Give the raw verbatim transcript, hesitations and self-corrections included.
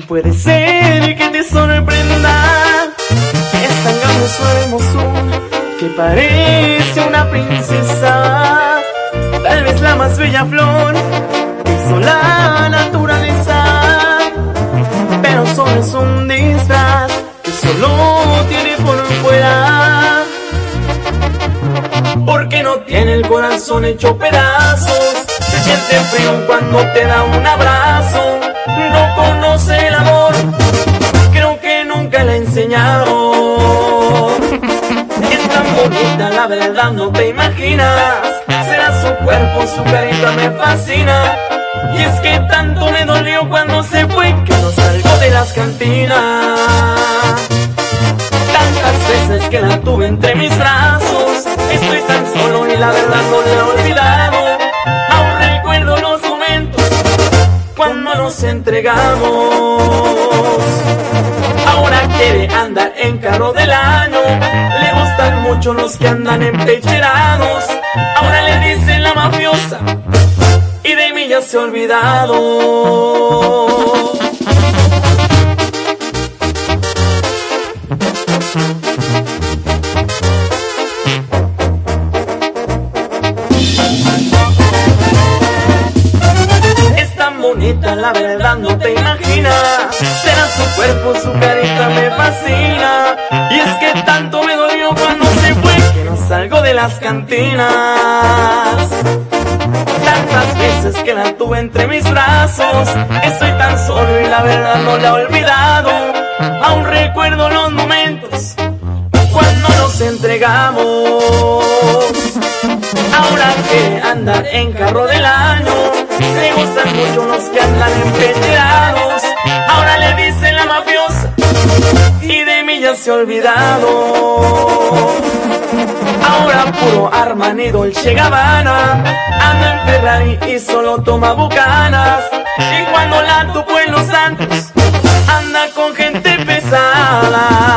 Puede ser que te sorprenda, es tan grande su hermosura que parece una princesa, tal vez la más bella flor que hizo la naturaleza, pero solo es un disfraz que solo tiene por fuera, porque no tiene el corazón hecho pedazos, se siente frío cuando te da un abrazo, no conoce el amor, creo que nunca le enseñaron. Es tan bonita, la verdad no te imaginas, será su cuerpo, su carita me fascina, y es que tanto me dolió cuando se fue que no salgo de las cantinas. Tantas veces que la tuve entre mis brazos, estoy tan solo y la verdad no la he olvidado, aún recuerdo los momentos cuando nos entregamos. Ahora quiere andar en carro del año, le gustan mucho los que andan empecherados, ahora le dice la mafiosa y de mí ya se ha olvidado. Bonita, la verdad no te imaginas, será su cuerpo, su carita me fascina, y es que tanto me dolió cuando se fue que no salgo de las cantinas. Tantas veces que la tuve entre mis brazos, estoy tan solo y la verdad no la he olvidado, aún recuerdo los momentos cuando nos entregamos. Ahora quiere andar en carro del año, le gustan mucho los que andan empecherados, ahora le dice la mafiosa y de mí ya se ha olvidado. Ahora puro Armani, Dolce Gabbana, anda en Ferrari y solo toma bucanas, y cuando la topo en Los Santos anda con gente pesada.